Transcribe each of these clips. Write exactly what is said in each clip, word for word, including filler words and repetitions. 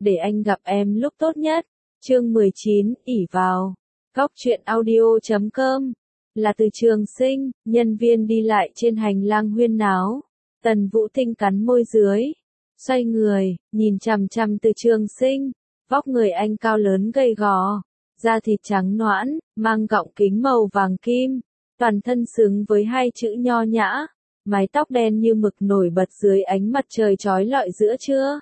để anh gặp em lúc tốt nhất. Chương mười chín, ỷ vào. Góc truyện audio chấm com. Là Từ Trường Sinh, nhân viên đi lại trên hành lang huyên náo. Tần Vũ Tinh cắn môi dưới, xoay người, nhìn chằm chằm Từ Trường Sinh. Vóc người anh cao lớn gầy gò, da thịt trắng nõn, mang gọng kính màu vàng kim, toàn thân xứng với hai chữ nho nhã, mái tóc đen như mực nổi bật dưới ánh mặt trời chói lọi giữa trưa.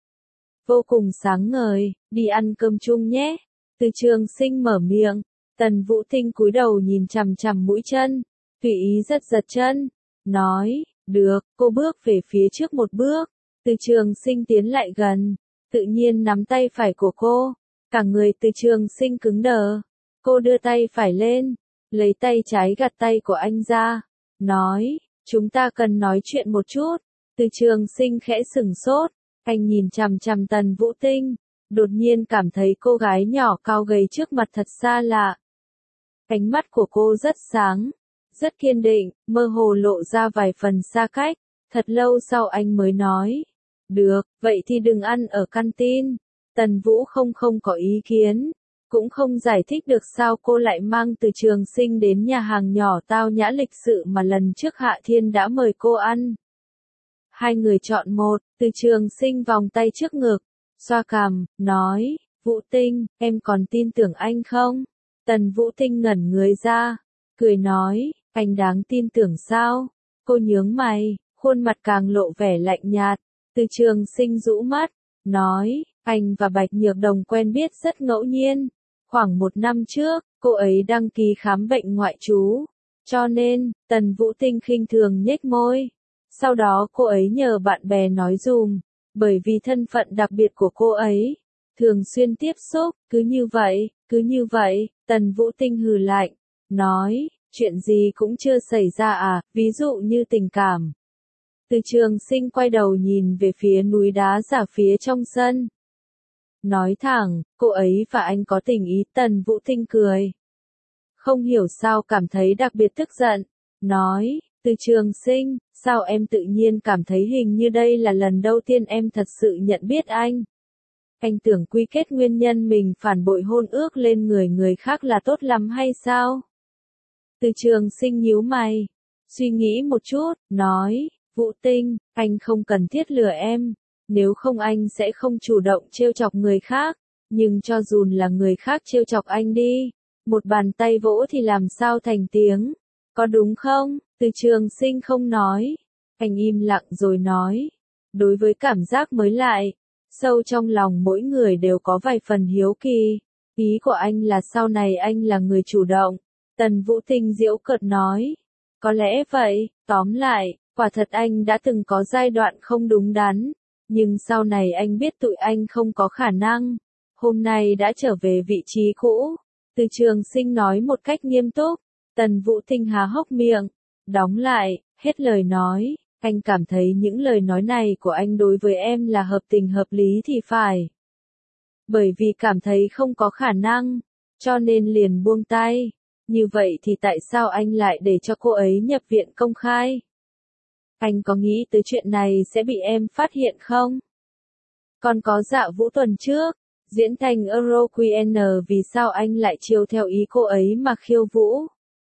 Vô cùng sáng ngời, đi ăn cơm chung nhé. Từ Trường Sinh mở miệng, Tần Vũ Tinh cúi đầu nhìn chằm chằm mũi chân, tùy ý giật giật chân, nói, được, cô bước về phía trước một bước. Từ Trường Sinh tiến lại gần, tự nhiên nắm tay phải của cô, cả người Từ Trường Sinh cứng đờ. Cô đưa tay phải lên, lấy tay trái gạt tay của anh ra, nói, chúng ta cần nói chuyện một chút. Từ Trường Sinh khẽ sửng sốt, anh nhìn chằm chằm Tần Vũ Tinh, đột nhiên cảm thấy cô gái nhỏ cao gầy trước mặt thật xa lạ. Ánh mắt của cô rất sáng, rất kiên định, mơ hồ lộ ra vài phần xa cách. Thật lâu sau anh mới nói, được, vậy thì đừng ăn ở canteen. Tần Vũ không không có ý kiến, cũng không giải thích được sao cô lại mang Từ Trường Sinh đến nhà hàng nhỏ tao nhã lịch sự mà lần trước Hạ Thiên đã mời cô ăn. Hai người chọn một. Từ Trường Sinh vòng tay trước ngực, xoa cằm, nói, Vũ Tinh, em còn tin tưởng anh không? Tần Vũ Tinh ngẩn người ra, cười nói, anh đáng tin tưởng sao? Cô nhướng mày, khuôn mặt càng lộ vẻ lạnh nhạt. Từ Trường Sinh rũ mắt, nói, anh và Bạch Nhược Đồng quen biết rất ngẫu nhiên. Khoảng một năm trước, cô ấy đăng ký khám bệnh ngoại trú. Cho nên, Tần Vũ Tinh khinh thường nhếch môi. Sau đó cô ấy nhờ bạn bè nói dùm, bởi vì thân phận đặc biệt của cô ấy, thường xuyên tiếp xúc, cứ như vậy, cứ như vậy. Tần Vũ Tinh hừ lạnh, nói, chuyện gì cũng chưa xảy ra à, ví dụ như tình cảm. Từ Trường Sinh quay đầu nhìn về phía núi đá giả phía trong sân. Nói thẳng, cô ấy và anh có tình ý. Tần Vũ Tinh cười, không hiểu sao cảm thấy đặc biệt tức giận, nói, Từ Trường Sinh, sao em tự nhiên cảm thấy hình như đây là lần đầu tiên em thật sự nhận biết anh. Anh tưởng quy kết nguyên nhân mình phản bội hôn ước lên người người khác là tốt lắm hay sao? Từ Trường Sinh nhíu mày, suy nghĩ một chút, nói, Vũ Tinh, anh không cần thiết lừa em, nếu không anh sẽ không chủ động trêu chọc người khác, nhưng cho dù là người khác trêu chọc anh đi, một bàn tay vỗ thì làm sao thành tiếng, có đúng không? Từ Trường Sinh không nói, anh im lặng rồi nói, đối với cảm giác mới lại, sâu trong lòng mỗi người đều có vài phần hiếu kỳ, ý của anh là sau này anh là người chủ động. Tần Vũ Tinh giễu cợt nói, có lẽ vậy, tóm lại, quả thật anh đã từng có giai đoạn không đúng đắn, nhưng sau này anh biết tụi anh không có khả năng, hôm nay đã trở về vị trí cũ. Từ Trường Sinh nói một cách nghiêm túc. Tần Vũ Tinh há hốc miệng, đóng lại, hết lời nói, anh cảm thấy những lời nói này của anh đối với em là hợp tình hợp lý thì phải. Bởi vì cảm thấy không có khả năng, cho nên liền buông tay. Như vậy thì tại sao anh lại để cho cô ấy nhập viện công khai? Anh có nghĩ tới chuyện này sẽ bị em phát hiện không? Còn có Dạ Vũ tuần trước, diễn thành Euroqn, vì sao anh lại chiều theo ý cô ấy mà khiêu vũ?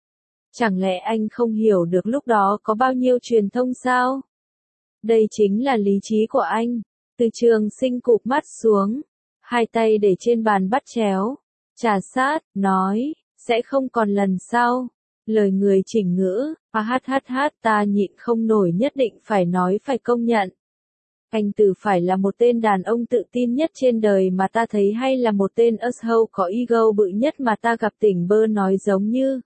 Chẳng lẽ anh không hiểu được lúc đó có bao nhiêu truyền thông sao? Đây chính là lý trí của anh. Từ Trường Sinh cụp mắt xuống, hai tay để trên bàn bắt chéo, trà sát, nói, sẽ không còn lần sau. Lời người chỉnh ngữ, à hát hát hát ta nhịn không nổi nhất định phải nói phải công nhận. Anh từ phải là một tên đàn ông tự tin nhất trên đời mà ta thấy hay là một tên asshole có ego bự nhất mà ta gặp tỉnh bơ nói giống như.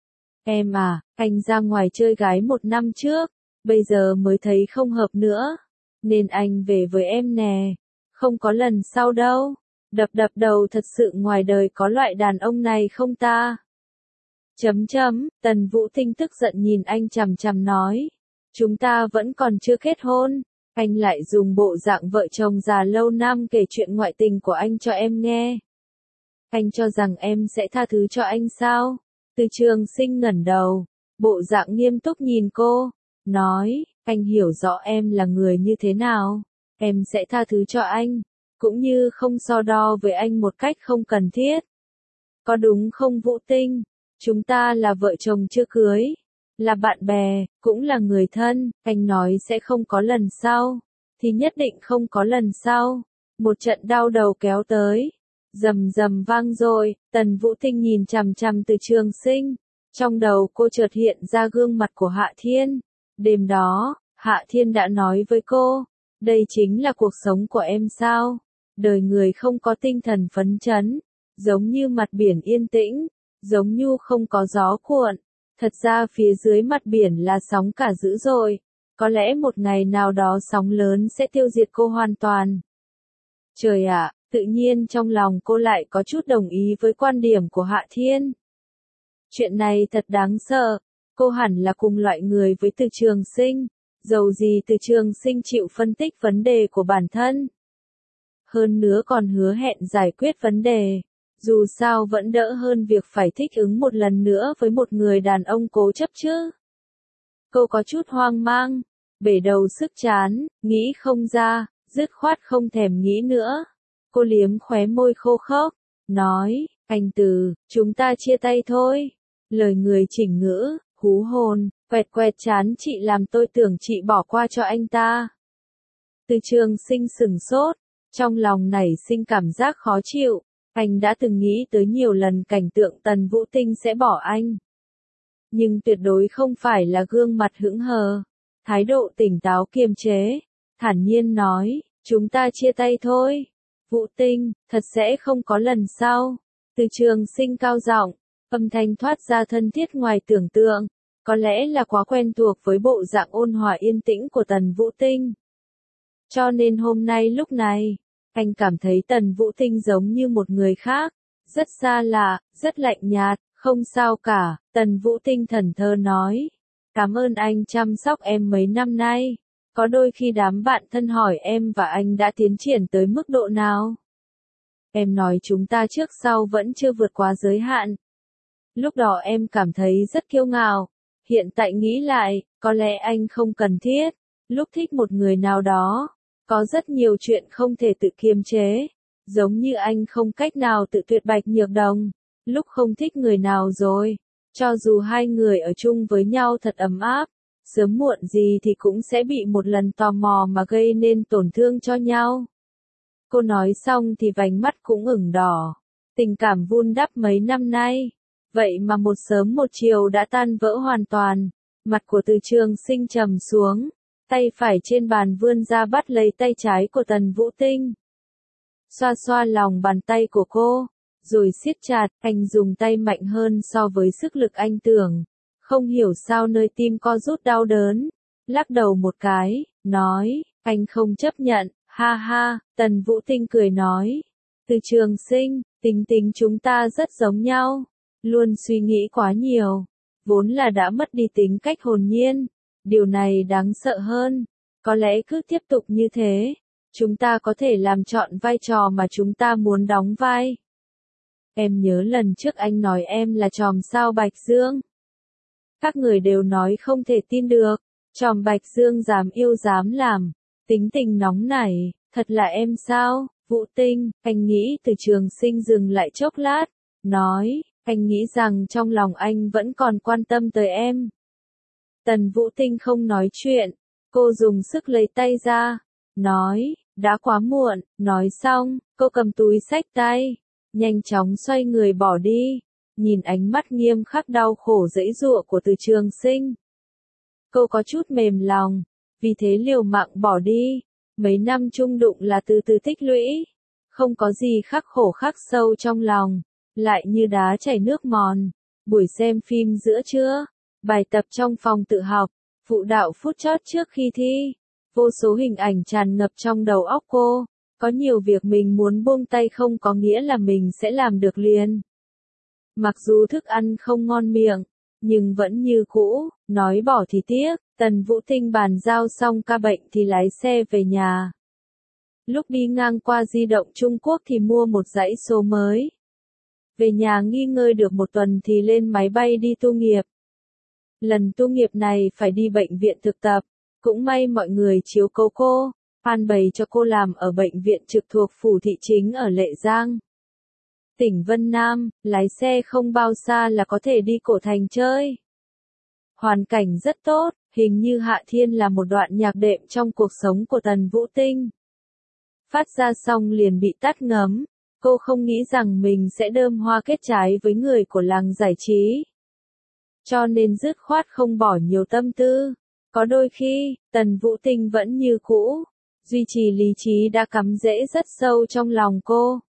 Em à, anh ra ngoài chơi gái một năm trước, bây giờ mới thấy không hợp nữa, nên anh về với em nè, không có lần sau đâu. Đập đập đầu, thật sự ngoài đời có loại đàn ông này không ta? Chấm chấm, Tần Vũ Tinh tức giận nhìn anh chằm chằm nói, chúng ta vẫn còn chưa kết hôn, anh lại dùng bộ dạng vợ chồng già lâu năm kể chuyện ngoại tình của anh cho em nghe. Anh cho rằng em sẽ tha thứ cho anh sao? Từ Trường Sinh ngẩng đầu, bộ dạng nghiêm túc nhìn cô, nói, anh hiểu rõ em là người như thế nào, em sẽ tha thứ cho anh. cũng như không so đo với anh một cách không cần thiết. Có đúng không Vũ Tinh? Chúng ta là vợ chồng chưa cưới, là bạn bè, cũng là người thân, anh nói sẽ không có lần sau, thì nhất định không có lần sau. Một trận đau đầu kéo tới, rầm rầm vang rồi, Tần Vũ Tinh nhìn chằm chằm Từ Trường Sinh, trong đầu cô chợt hiện ra gương mặt của Hạ Thiên. Đêm đó, Hạ Thiên đã nói với cô, đây chính là cuộc sống của em sao? Đời người không có tinh thần phấn chấn, giống như mặt biển yên tĩnh, giống như không có gió cuộn. Thật ra phía dưới mặt biển là sóng cả dữ dội, có lẽ một ngày nào đó sóng lớn sẽ tiêu diệt cô hoàn toàn. Trời ạ, tự nhiên trong lòng cô lại có chút đồng ý với quan điểm của Hạ Thiên. Chuyện này thật đáng sợ, cô hẳn là cùng loại người với Từ Trường Sinh, dầu gì Từ Trường Sinh chịu phân tích vấn đề của bản thân. Hơn nữa còn hứa hẹn giải quyết vấn đề, dù sao vẫn đỡ hơn việc phải thích ứng một lần nữa với một người đàn ông cố chấp chứ. Cô có chút hoang mang, bể đầu sức chán, nghĩ không ra, dứt khoát không thèm nghĩ nữa. Cô liếm khóe môi khô khốc, nói, anh Từ, chúng ta chia tay thôi. Lời người chỉnh ngữ, hú hồn, quẹt quẹt chán chị làm tôi tưởng chị bỏ qua cho anh ta. Từ Trường Sinh sửng sốt, trong lòng nảy sinh cảm giác khó chịu, anh đã từng nghĩ tới nhiều lần cảnh tượng Tần Vũ Tinh sẽ bỏ anh. Nhưng tuyệt đối không phải là gương mặt hững hờ, thái độ tỉnh táo kiềm chế, thản nhiên nói, chúng ta chia tay thôi. Vũ Tinh, thật sẽ không có lần sau. Từ Trường Sinh cao giọng, âm thanh thoát ra thân thiết ngoài tưởng tượng, có lẽ là quá quen thuộc với bộ dạng ôn hòa yên tĩnh của Tần Vũ Tinh. Cho nên hôm nay lúc này, anh cảm thấy Tần Vũ Tinh giống như một người khác, rất xa lạ, rất lạnh nhạt, không sao cả. Tần Vũ Tinh thẫn thờ nói, cảm ơn anh chăm sóc em mấy năm nay. Có đôi khi đám bạn thân hỏi em và anh đã tiến triển tới mức độ nào. Em nói chúng ta trước sau vẫn chưa vượt quá giới hạn. Lúc đó em cảm thấy rất kiêu ngạo. Hiện tại nghĩ lại, có lẽ anh không cần thiết. Lúc thích một người nào đó, có rất nhiều chuyện không thể tự kiềm chế. Giống như anh không cách nào tự tuyệt Bạch Nhược Đồng. Lúc không thích người nào rồi, cho dù hai người ở chung với nhau thật ấm áp, sớm muộn gì thì cũng sẽ bị một lần tò mò mà gây nên tổn thương cho nhau. Cô nói xong thì vành mắt cũng ửng đỏ. Tình cảm vun đắp mấy năm nay, vậy mà một sớm một chiều đã tan vỡ hoàn toàn. Mặt của Từ Trường Sinh trầm xuống, tay phải trên bàn vươn ra bắt lấy tay trái của Tần Vũ Tinh. Xoa xoa lòng bàn tay của cô, rồi siết chặt, anh dùng tay mạnh hơn so với sức lực anh tưởng. Không hiểu sao nơi tim co rút đau đớn, lắc đầu một cái, nói, anh không chấp nhận, ha ha. Tần Vũ Tinh cười nói, Từ Trường Sinh, tính tính chúng ta rất giống nhau, luôn suy nghĩ quá nhiều, vốn là đã mất đi tính cách hồn nhiên, điều này đáng sợ hơn, có lẽ cứ tiếp tục như thế, chúng ta có thể làm trọn vai trò mà chúng ta muốn đóng vai. Em nhớ lần trước anh nói em là chòm sao Bạch Dương. Các người đều nói không thể tin được, chòm Bạch Dương dám yêu dám làm, tính tình nóng nảy, thật là em sao? Vũ Tinh, anh nghĩ Từ Trường Sinh dừng lại chốc lát, nói, anh nghĩ rằng trong lòng anh vẫn còn quan tâm tới em. Tần Vũ Tinh không nói chuyện, cô dùng sức lấy tay ra, nói, đã quá muộn. Nói xong, cô cầm túi xách tay, nhanh chóng xoay người bỏ đi, nhìn ánh mắt nghiêm khắc đau khổ giãy giụa của Từ Trường Sinh. Cô có chút mềm lòng, vì thế liều mạng bỏ đi. Mấy năm chung đụng là từ từ tích lũy, không có gì khắc khổ khắc sâu trong lòng, lại như đá chảy nước mòn. Buổi xem phim giữa trưa, bài tập trong phòng tự học, phụ đạo phút chót trước khi thi, vô số hình ảnh tràn ngập trong đầu óc cô. Có nhiều việc mình muốn buông tay không có nghĩa là mình sẽ làm được liền. Mặc dù thức ăn không ngon miệng, nhưng vẫn như cũ, nói bỏ thì tiếc. Tần Vũ Tinh bàn giao xong ca bệnh thì lái xe về nhà. Lúc đi ngang qua di động Trung Quốc thì mua một dãy số mới. Về nhà nghỉ ngơi được một tuần thì lên máy bay đi tu nghiệp. Lần tu nghiệp này phải đi bệnh viện thực tập, cũng may mọi người chiếu cố cô, an bày cho cô làm ở bệnh viện trực thuộc phủ thị chính ở Lệ Giang, tỉnh Vân Nam, lái xe không bao xa là có thể đi cổ thành chơi. Hoàn cảnh rất tốt, hình như Hạ Thiên là một đoạn nhạc đệm trong cuộc sống của Tần Vũ Tinh. Phát ra xong liền bị tắt ngấm, cô không nghĩ rằng mình sẽ đơm hoa kết trái với người của làng giải trí. Cho nên dứt khoát không bỏ nhiều tâm tư. Có đôi khi, Tần Vũ Tinh vẫn như cũ, duy trì lý trí đã cắm rễ rất sâu trong lòng cô.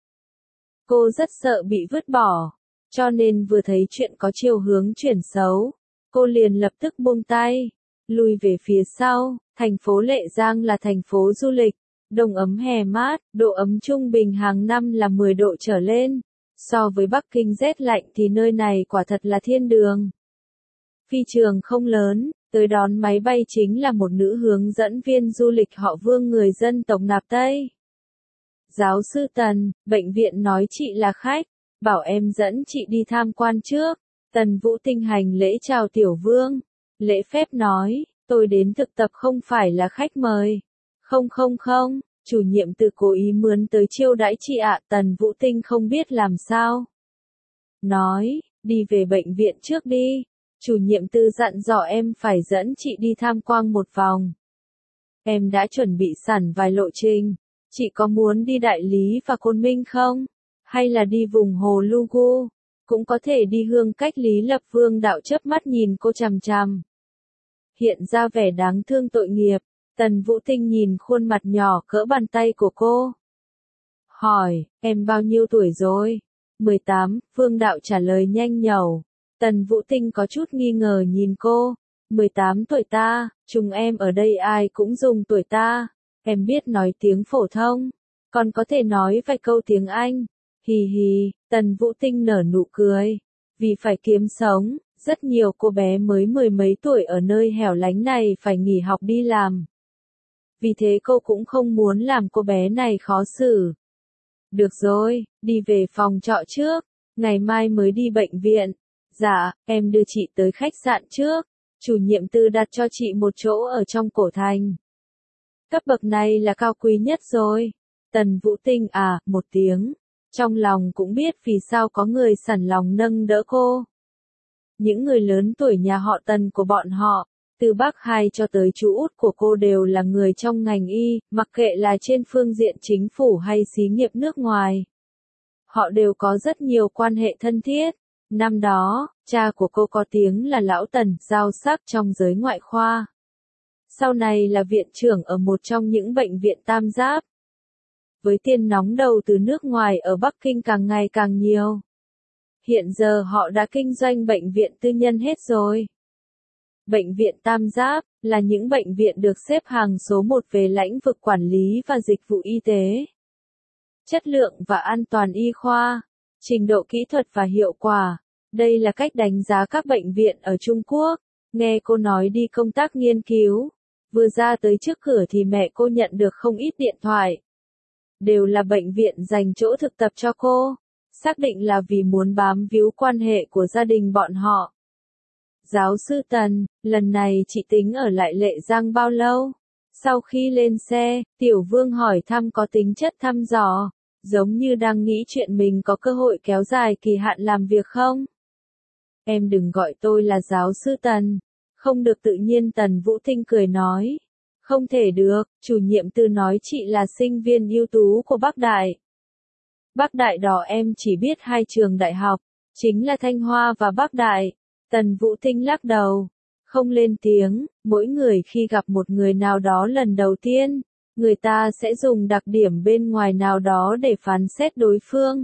Cô rất sợ bị vứt bỏ, cho nên vừa thấy chuyện có chiều hướng chuyển xấu, cô liền lập tức buông tay, lùi về phía sau. Thành phố Lệ Giang là thành phố du lịch, đông ấm hè mát, độ ấm trung bình hàng năm là mười độ trở lên. So với Bắc Kinh rét lạnh thì nơi này quả thật là thiên đường. Phi trường không lớn, tới đón máy bay chính là một nữ hướng dẫn viên du lịch họ Vương người dân tộc Nạp Tây. Giáo sư Tần, bệnh viện nói chị là khách, bảo em dẫn chị đi tham quan trước. Tần Vũ Tinh hành lễ chào Tiểu Vương, lễ phép nói, tôi đến thực tập không phải là khách mời. Không không không, chủ nhiệm Từ cố ý mướn tới chiêu đãi chị ạ. Tần Vũ Tinh không biết làm sao. Nói, đi về bệnh viện trước đi. Chủ nhiệm Tư dặn dò em phải dẫn chị đi tham quan một vòng. Em đã chuẩn bị sẵn vài lộ trình. Chị có muốn đi Đại Lý và Côn Minh không? Hay là đi vùng Hồ Lugu? Cũng có thể đi Hương Cách Lý Lập. Vương Đạo chớp mắt nhìn cô chằm chằm, hiện ra vẻ đáng thương tội nghiệp. Tần Vũ Tinh nhìn khuôn mặt nhỏ cỡ bàn tay của cô, hỏi, em bao nhiêu tuổi rồi? mười tám, Vương Đạo trả lời nhanh nhẩu. Tần Vũ Tinh có chút nghi ngờ nhìn cô, mười tám tuổi ta, chúng em ở đây ai cũng dùng tuổi ta. Em biết nói tiếng phổ thông, còn có thể nói vài câu tiếng Anh. Hì hì, Tần Vũ Tinh nở nụ cười. Vì phải kiếm sống, rất nhiều cô bé mới mười mấy tuổi ở nơi hẻo lánh này phải nghỉ học đi làm. Vì thế cô cũng không muốn làm cô bé này khó xử. Được rồi, đi về phòng trọ trước, ngày mai mới đi bệnh viện. Dạ, em đưa chị tới khách sạn trước. Chủ nhiệm Tư đặt cho chị một chỗ ở trong cổ thành. Cấp bậc này là cao quý nhất rồi. Tần Vũ Tinh à, một tiếng. Trong lòng cũng biết vì sao có người sẵn lòng nâng đỡ cô. Những người lớn tuổi nhà họ Tần của bọn họ, từ bác hai cho tới chú út của cô đều là người trong ngành y, mặc kệ là trên phương diện chính phủ hay xí nghiệp nước ngoài. Họ đều có rất nhiều quan hệ thân thiết. Năm đó, cha của cô có tiếng là Lão Tần, giao sắc trong giới ngoại khoa. Sau này là viện trưởng ở một trong những bệnh viện tam giáp. Với tiền nóng đầu từ nước ngoài ở Bắc Kinh càng ngày càng nhiều. Hiện giờ họ đã kinh doanh bệnh viện tư nhân hết rồi. Bệnh viện tam giáp là những bệnh viện được xếp hàng số một về lĩnh vực quản lý và dịch vụ y tế. Chất lượng và an toàn y khoa, trình độ kỹ thuật và hiệu quả. Đây là cách đánh giá các bệnh viện ở Trung Quốc. Nghe cô nói đi công tác nghiên cứu. Vừa ra tới trước cửa thì mẹ cô nhận được không ít điện thoại. Đều là bệnh viện dành chỗ thực tập cho cô. Xác định là vì muốn bám víu quan hệ của gia đình bọn họ. Giáo sư Tần, lần này chị tính ở lại Lệ Giang bao lâu? Sau khi lên xe, Tiểu Vương hỏi thăm có tính chất thăm dò, giống như đang nghĩ chuyện mình có cơ hội kéo dài kỳ hạn làm việc không? Em đừng gọi tôi là giáo sư Tần. Không được. Tự nhiên Tần Vũ Tinh cười nói. Không thể được, chủ nhiệm Tư nói chị là sinh viên ưu tú của Bắc Đại. Bắc Đại đó em chỉ biết hai trường đại học, chính là Thanh Hoa và Bắc Đại. Tần Vũ Tinh lắc đầu, không lên tiếng. Mỗi người khi gặp một người nào đó lần đầu tiên, người ta sẽ dùng đặc điểm bên ngoài nào đó để phán xét đối phương.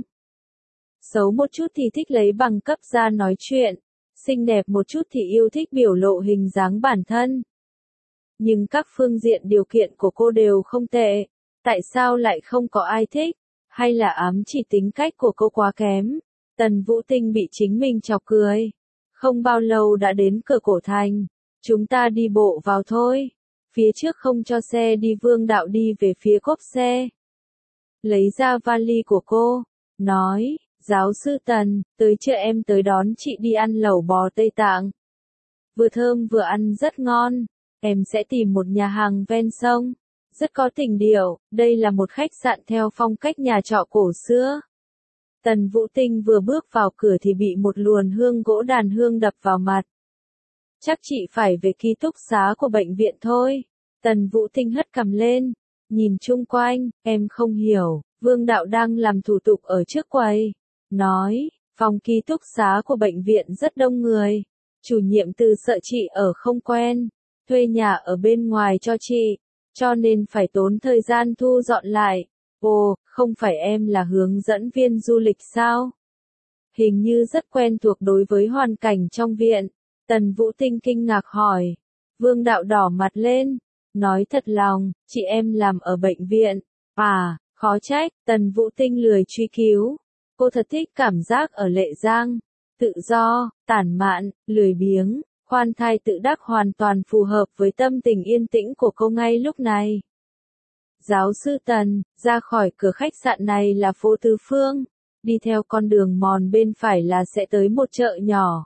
Xấu một chút thì thích lấy bằng cấp ra nói chuyện, xinh đẹp một chút thì yêu thích biểu lộ hình dáng bản thân. Nhưng các phương diện điều kiện của cô đều không tệ, tại sao lại không có ai thích? Hay là ám chỉ tính cách của cô quá kém? Tần Vũ Tinh bị chính mình chọc cười. Không bao lâu đã đến cửa cổ thành. Chúng ta đi bộ vào thôi. Phía trước không cho xe đi. Vương Đạo đi về phía cốp xe. Lấy ra vali của cô. Nói, giáo sư Tần, tới trưa em tới đón chị đi ăn lẩu bò Tây Tạng. Vừa thơm vừa ăn rất ngon. Em sẽ tìm một nhà hàng ven sông. rất có tình điệu, đây là một khách sạn theo phong cách nhà trọ cổ xưa. Tần Vũ Tinh vừa bước vào cửa thì bị một luồn hương gỗ đàn hương đập vào mặt. Chắc chị phải về ký túc xá của bệnh viện thôi. Tần Vũ Tinh hất cằm lên, nhìn chung quanh, em không hiểu, Vương Đạo đang làm thủ tục ở trước quầy. Nói, phòng ký túc xá của bệnh viện rất đông người. Chủ nhiệm Từ sợ chị ở không quen, thuê nhà ở bên ngoài cho chị, cho nên phải tốn thời gian thu dọn lại. Ồ, không phải em là hướng dẫn viên du lịch sao? Hình như rất quen thuộc đối với hoàn cảnh trong viện. Tần Vũ Tinh kinh ngạc hỏi. Vương Đạo đỏ mặt lên, nói thật lòng, chị em làm ở bệnh viện. À, khó trách, Tần Vũ Tinh lười truy cứu. Cô thật thích cảm giác ở Lệ Giang. Tự do, tản mạn, lười biếng, khoan thai tự đắc hoàn toàn phù hợp với tâm tình yên tĩnh của cô ngay lúc này. Giáo sư Tần, ra khỏi cửa khách sạn này là phố Tứ Phương, đi theo con đường mòn bên phải là sẽ tới một chợ nhỏ.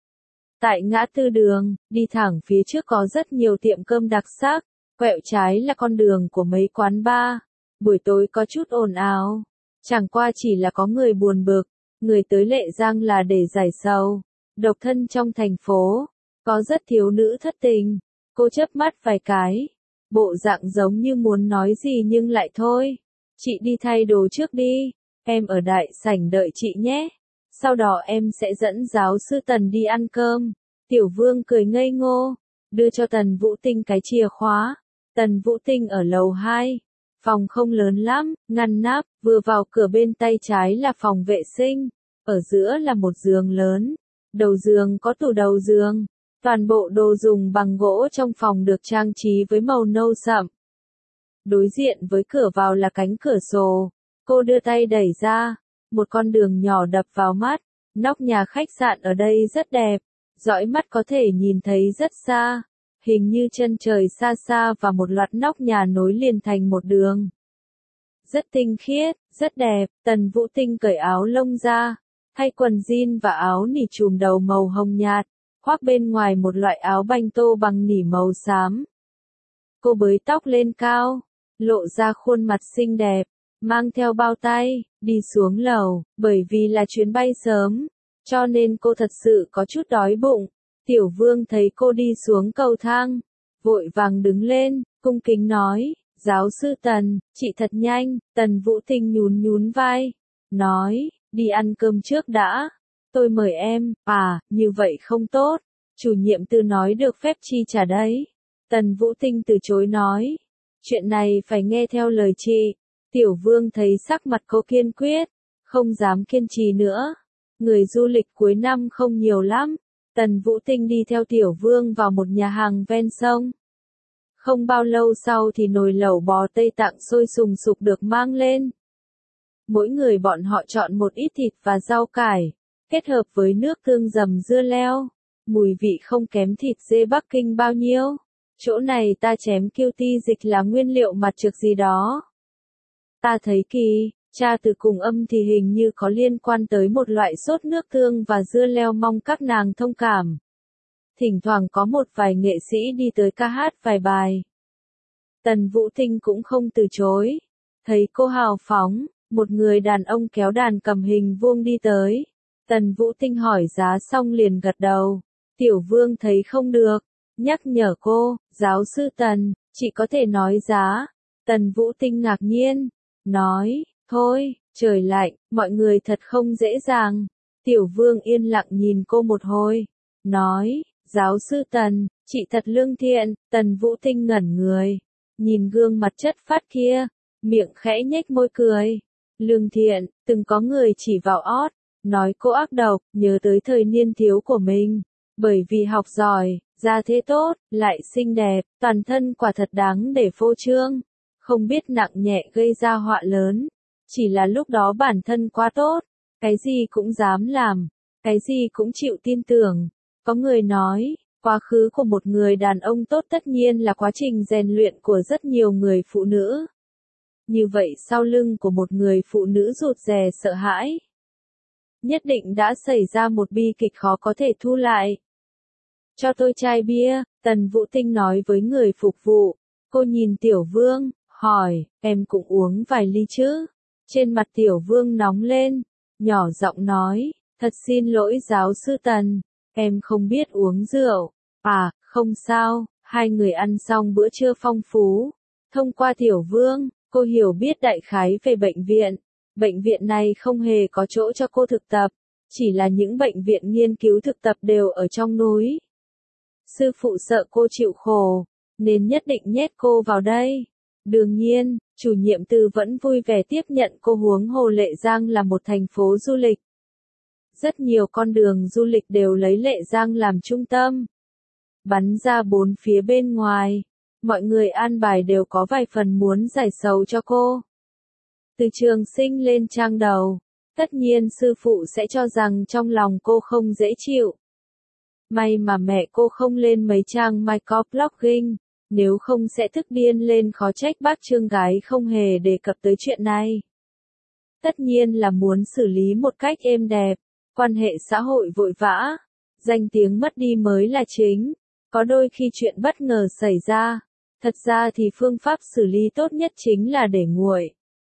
Tại ngã tư đường, đi thẳng phía trước có rất nhiều tiệm cơm đặc sắc, quẹo trái là con đường của mấy quán bar. Buổi tối có chút ồn ào, chẳng qua chỉ là có người buồn bực, người tới Lệ Giang là để giải sầu. Độc thân trong thành phố, có rất thiếu nữ thất tình. Cô chớp mắt vài cái, bộ dạng giống như muốn nói gì nhưng lại thôi. Chị đi thay đồ trước đi, em ở đại sảnh đợi chị nhé. Sau đó em sẽ dẫn giáo sư Tần đi ăn cơm. Tiểu Vương cười ngây ngô, đưa cho Tần Vũ Tinh cái chìa khóa. Tần Vũ Tinh ở lầu hai, phòng không lớn lắm, ngăn nắp, vừa vào cửa bên tay trái là phòng vệ sinh, ở giữa là một giường lớn, đầu giường có tủ đầu giường, toàn bộ đồ dùng bằng gỗ trong phòng được trang trí với màu nâu sậm. Đối diện với cửa vào là cánh cửa sổ, cô đưa tay đẩy ra, một con đường nhỏ đập vào mắt, nóc nhà khách sạn ở đây rất đẹp, dõi mắt có thể nhìn thấy rất xa. Hình như chân trời xa xa và một loạt nóc nhà nối liền thành một đường. Rất tinh khiết, rất đẹp. Tần Vũ Tinh cởi áo lông ra, thay quần jean và áo nỉ trùm đầu màu hồng nhạt, khoác bên ngoài một loại áo banh tô bằng nỉ màu xám. Cô bới tóc lên cao, lộ ra khuôn mặt xinh đẹp, mang theo bao tay, đi xuống lầu, bởi vì là chuyến bay sớm, cho nên cô thật sự có chút đói bụng. Tiểu Vương thấy cô đi xuống cầu thang, vội vàng đứng lên, cung kính nói, giáo sư Tần, chị thật nhanh. Tần Vũ Tinh nhún nhún vai, nói, đi ăn cơm trước đã, tôi mời em. À, như vậy không tốt, chủ nhiệm Từ nói được phép chi trả đấy. Tần Vũ Tinh từ chối nói, chuyện này phải nghe theo lời chị. Tiểu Vương thấy sắc mặt cô kiên quyết, không dám kiên trì nữa. Người du lịch cuối năm không nhiều lắm. Tần Vũ Tinh đi theo Tiểu Vương vào một nhà hàng ven sông. Không bao lâu sau thì nồi lẩu bò Tây Tạng sôi sùng sục được mang lên. Mỗi người bọn họ chọn một ít thịt và rau cải, kết hợp với nước tương dầm dưa leo. Mùi vị không kém thịt dê Bắc Kinh bao nhiêu. Chỗ này ta chém kiêu ti dịch là nguyên liệu mặt trực gì đó. Ta thấy kỳ. Cha từ cùng âm thì hình như có liên quan tới một loại sốt nước tương và dưa leo, mong các nàng thông cảm. Thỉnh thoảng có một vài nghệ sĩ đi tới ca hát vài bài. Tần Vũ Tinh cũng không từ chối. Thấy cô hào phóng, một người đàn ông kéo đàn cầm hình vuông đi tới. Tần Vũ Tinh hỏi giá xong liền gật đầu. Tiểu Vương thấy không được, nhắc nhở cô, giáo sư Tần, chị có thể nói giá. Tần Vũ Tinh ngạc nhiên, nói, thôi, trời lạnh, mọi người thật không dễ dàng. Tiểu Vương yên lặng nhìn cô một hồi, nói, giáo sư Tần, chị thật lương thiện. Tần Vũ Tinh ngẩn người, nhìn gương mặt chất phát kia, miệng khẽ nhếch môi cười. Lương thiện, từng có người chỉ vào ót, nói cô ác độc, nhớ tới thời niên thiếu của mình. Bởi vì học giỏi, gia thế tốt, lại xinh đẹp, toàn thân quả thật đáng để phô trương. Không biết nặng nhẹ gây ra họa lớn. Chỉ là lúc đó bản thân quá tốt, cái gì cũng dám làm, cái gì cũng chịu tin tưởng. Có người nói, quá khứ của một người đàn ông tốt tất nhiên là quá trình rèn luyện của rất nhiều người phụ nữ. Như vậy sau lưng của một người phụ nữ rụt rè sợ hãi, nhất định đã xảy ra một bi kịch khó có thể thu lại. Cho tôi chai bia, Tần Vũ Tinh nói với người phục vụ. Cô nhìn Tiểu Vương, hỏi, em cũng uống vài ly chứ? Trên mặt Tiểu Vương nóng lên, nhỏ giọng nói, thật xin lỗi giáo sư Tần, em không biết uống rượu. À, không sao, hai người ăn xong bữa trưa phong phú. Thông qua Tiểu Vương, cô hiểu biết đại khái về bệnh viện. Bệnh viện này không hề có chỗ cho cô thực tập, chỉ là những bệnh viện nghiên cứu thực tập đều ở trong núi. Sư phụ sợ cô chịu khổ, nên nhất định nhét cô vào đây. Đương nhiên, chủ nhiệm Từ vẫn vui vẻ tiếp nhận cô, huống hồ Lệ Giang là một thành phố du lịch. Rất nhiều con đường du lịch đều lấy Lệ Giang làm trung tâm. Bắn ra bốn phía bên ngoài, mọi người an bài đều có vài phần muốn giải sầu cho cô. Từ Trường Sinh lên trang đầu, tất nhiên sư phụ sẽ cho rằng trong lòng cô không dễ chịu. May mà mẹ cô không lên mấy trang microblogging, nếu không sẽ tức điên lên khó trách bác Trương gái không hề đề cập tới chuyện này. Tất nhiên là muốn xử lý một cách êm đẹp, quan hệ xã hội vội vã, danh tiếng mất đi mới là chính. Có đôi khi chuyện bất ngờ xảy ra, thật ra thì phương pháp xử lý tốt nhất chính là để nguội.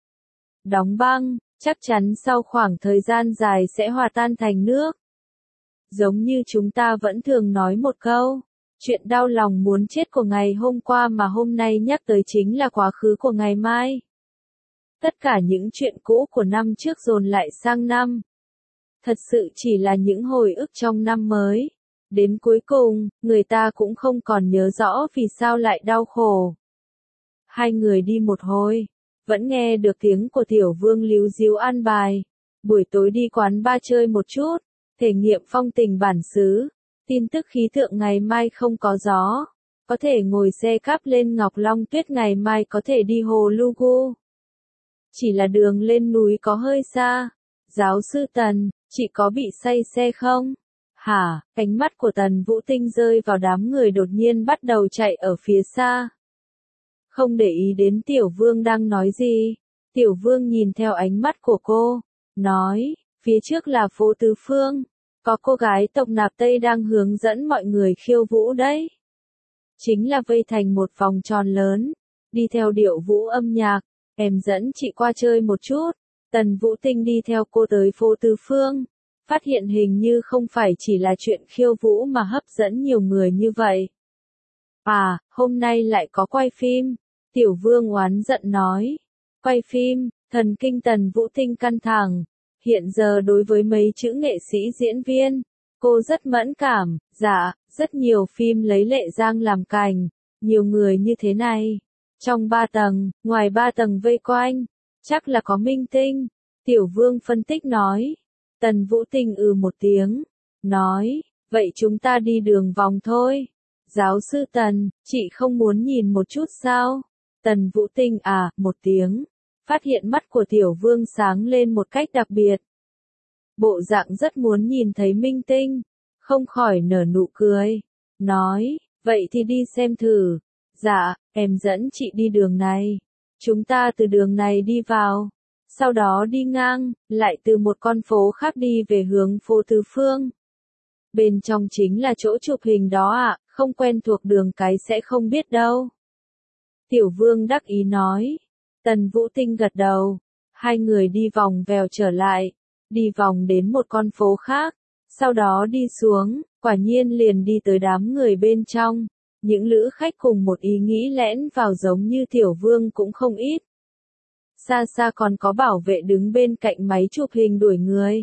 Đóng băng, chắc chắn sau khoảng thời gian dài sẽ hòa tan thành nước. Giống như chúng ta vẫn thường nói một câu, chuyện đau lòng muốn chết của ngày hôm qua mà hôm nay nhắc tới chính là quá khứ của ngày mai. Tất cả những chuyện cũ của năm trước dồn lại sang năm. Thật sự chỉ là những hồi ức trong năm mới. Đến cuối cùng, người ta cũng không còn nhớ rõ vì sao lại đau khổ. Hai người đi một hồi, vẫn nghe được tiếng của Tiểu Vương líu díu an bài. Buổi tối đi quán bar chơi một chút, thể nghiệm phong tình bản xứ, tin tức khí tượng ngày mai không có gió. Có thể ngồi xe cáp lên Ngọc Long Tuyết, ngày mai có thể đi hồ Lugu. Chỉ là đường lên núi có hơi xa. Giáo sư Tần, chị có bị say xe không? Hả? Ánh mắt của Tần Vũ Tinh rơi vào đám người đột nhiên bắt đầu chạy ở phía xa. Không để ý đến Tiểu Vương đang nói gì. Tiểu Vương nhìn theo ánh mắt của cô, nói, phía trước là phố Tứ Phương. Có cô gái tộc Nạp Tây đang hướng dẫn mọi người khiêu vũ đấy. Chính là vây thành một vòng tròn lớn, đi theo điệu vũ âm nhạc. Em dẫn chị qua chơi một chút. Tần Vũ Tinh đi theo cô tới phố Tứ Phương. Phát hiện hình như không phải chỉ là chuyện khiêu vũ mà hấp dẫn nhiều người như vậy. À, hôm nay lại có quay phim. Tiểu Vương oán giận nói. Quay phim, thần kinh Tần Vũ Tinh căng thẳng. Hiện giờ đối với mấy chữ nghệ sĩ diễn viên, cô rất mẫn cảm. Dạ, rất nhiều phim lấy Lệ Giang làm cành. Nhiều người như thế này. Trong ba tầng, ngoài ba tầng vây quanh, chắc là có minh tinh. Tiểu Vương phân tích nói. Tần Vũ Tinh ừ một tiếng, nói, vậy chúng ta đi đường vòng thôi. Giáo sư Tần, chị không muốn nhìn một chút sao? Tần Vũ Tinh à, một tiếng, phát hiện mắt của Tiểu Vương sáng lên một cách đặc biệt. Bộ dạng rất muốn nhìn thấy minh tinh, không khỏi nở nụ cười, nói, vậy thì đi xem thử. Dạ, em dẫn chị đi đường này. Chúng ta từ đường này đi vào. Sau đó đi ngang, lại từ một con phố khác đi về hướng phố Tứ Phương. Bên trong chính là chỗ chụp hình đó ạ, à, không quen thuộc đường cái sẽ không biết đâu. Tiểu Vương đắc ý nói. Tần Vũ Tinh gật đầu. Hai người đi vòng vèo trở lại, đi vòng đến một con phố khác, sau đó đi xuống, quả nhiên liền đi tới đám người bên trong. Những lữ khách cùng một ý nghĩ lẻn vào giống như Tiểu Vương cũng không ít. Xa xa còn có bảo vệ đứng bên cạnh máy chụp hình đuổi người.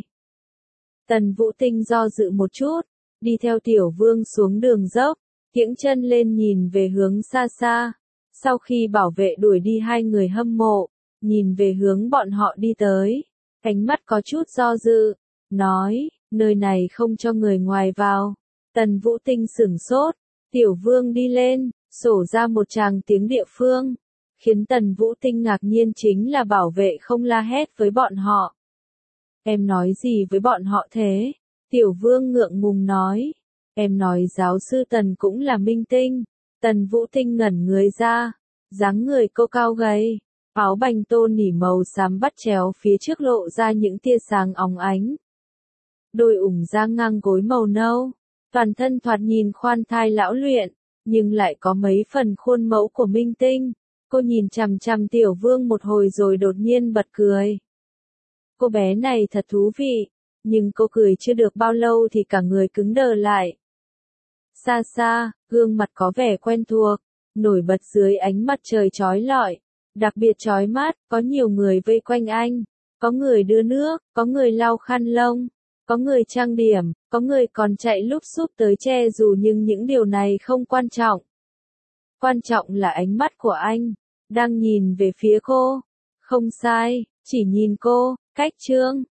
Tần Vũ Tinh do dự một chút, đi theo Tiểu Vương xuống đường dốc, kiễng chân lên nhìn về hướng xa xa. Sau khi bảo vệ đuổi đi, hai người hâm mộ, nhìn về hướng bọn họ đi tới, ánh mắt có chút do dự, nói, nơi này không cho người ngoài vào. Tần Vũ Tinh sửng sốt, Tiểu Vương đi lên, sổ ra một tràng tiếng địa phương. Khiến Tần Vũ Tinh ngạc nhiên chính là bảo vệ không la hét với bọn họ. Em nói gì với bọn họ thế? Tiểu Vương ngượng ngùng nói. Em nói giáo sư Tần cũng là minh tinh. Tần Vũ Tinh ngẩn người ra. Dáng người cô cao gầy. Áo bành tô nỉ màu xám bắt chéo phía trước lộ ra những tia sáng óng ánh. Đôi ủng da ngang gối màu nâu. Toàn thân thoạt nhìn khoan thai lão luyện, nhưng lại có mấy phần khuôn mẫu của minh tinh. Cô nhìn chằm chằm Tiểu Vương một hồi rồi đột nhiên bật cười. Cô bé này thật thú vị, nhưng cô cười chưa được bao lâu thì cả người cứng đờ lại. Xa xa, gương mặt có vẻ quen thuộc, nổi bật dưới ánh mặt trời chói lọi, đặc biệt chói mắt, có nhiều người vây quanh anh, có người đưa nước, có người lau khăn lông, có người trang điểm, có người còn chạy lúp xúp tới che dù nhưng những điều này không quan trọng. Quan trọng là ánh mắt của anh, đang nhìn về phía cô. Không sai, chỉ nhìn cô, cách Trương